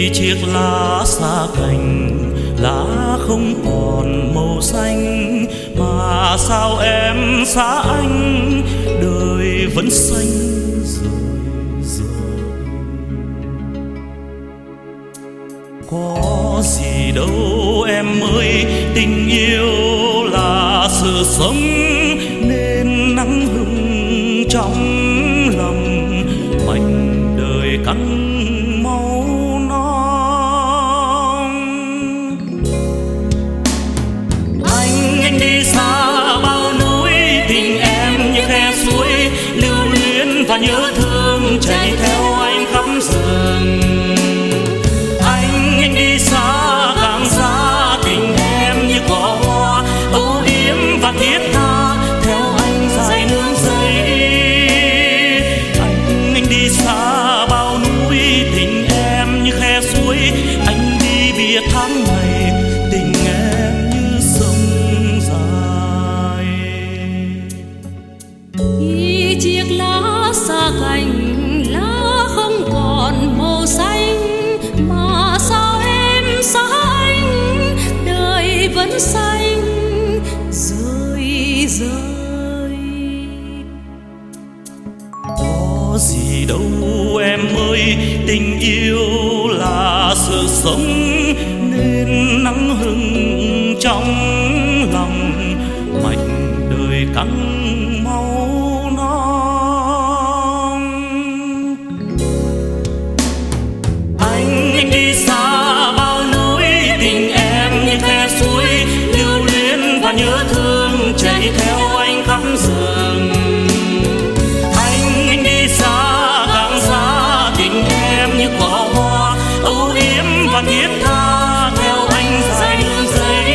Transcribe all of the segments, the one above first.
chiếc lá xa cành, lá không còn màu xanh, mà sao em xa anh, đời vẫn xanh rồi giờ. Có gì đâu em ơi, tình yêu là sự sống nên nắng hừng trong lòng, mảnh đời căng máu non. Anh đi xa bao núi, tình em như khe suối lưu luyến và nhớ thương chạy theo anh khắp rừng. Anh đi xa càng xa, tình em như cỏ hoa âu yếm và thiết tha theo anh dài nương dây. Anh đi xa bao núi, tình em như khe suối, anh đi biệt tháng ngày, tình em như sông dài. Khi chiếc lá xa cành, lá không còn màu xanh, mà sao em xa anh, đời vẫn xanh rơi rơi. Có gì đâu em ơi, tình yêu là sự sống nên nắng hừng trong lòng, mảnh đời căng máu non. Anh đi xa bao núi, tình em như khe suối lưu luyến và nhớ thương chạy theo anh khắp rừng. Anh đi xa càng xa, tình em như cỏ hoa âu yếm và thiết tha theo anh dài nương dây.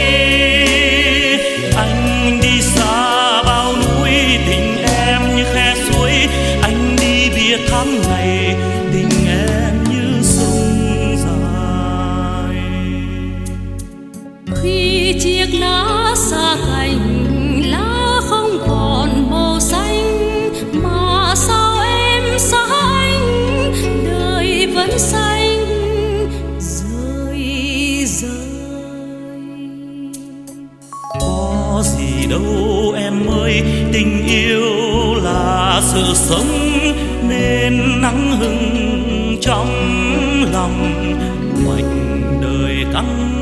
Anh đi xa bao núi, tình em như khe suối, anh đi biệt tháng ngày, tình em như sông dài. Khi chiếc lá xa cành, lá không còn màu xanh, mà sao em xa anh, đời vẫn xanh rơi rơi. Có gì đâu em ơi, tình yêu là sự sống nên nắng hừng trong lòng, mảnh đời căng